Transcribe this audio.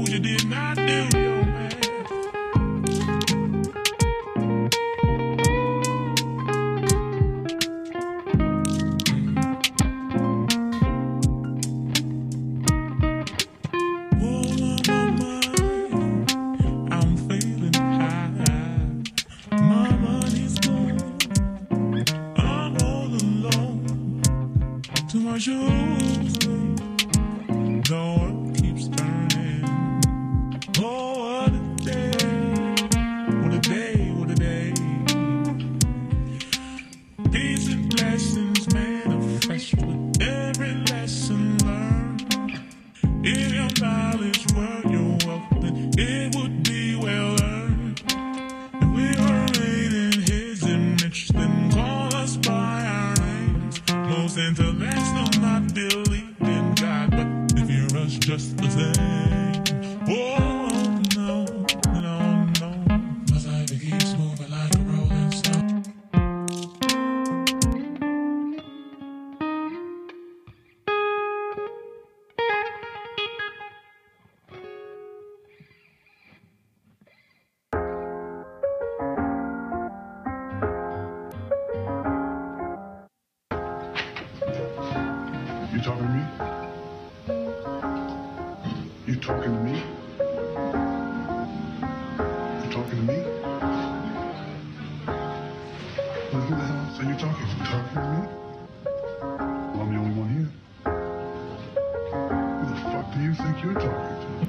You did not do your math. To my shoes, the world keeps turning. Oh, what a day, what a day, what a day. Peace and blessings manifest with every lesson learned. If your knowledge were your wealth, then it would be well earned. If we were made in His image, then call us by our names. Most intellects do not believe in God, but they fear us just the same. Oh, no, no, no. My life it keeps moving like a rolling stone. You talking to me? You talking to me? You talking to me? Well, who the hell say you talking? You talking to me? Well, I'm the only one here. Who the fuck do you think you're talking to?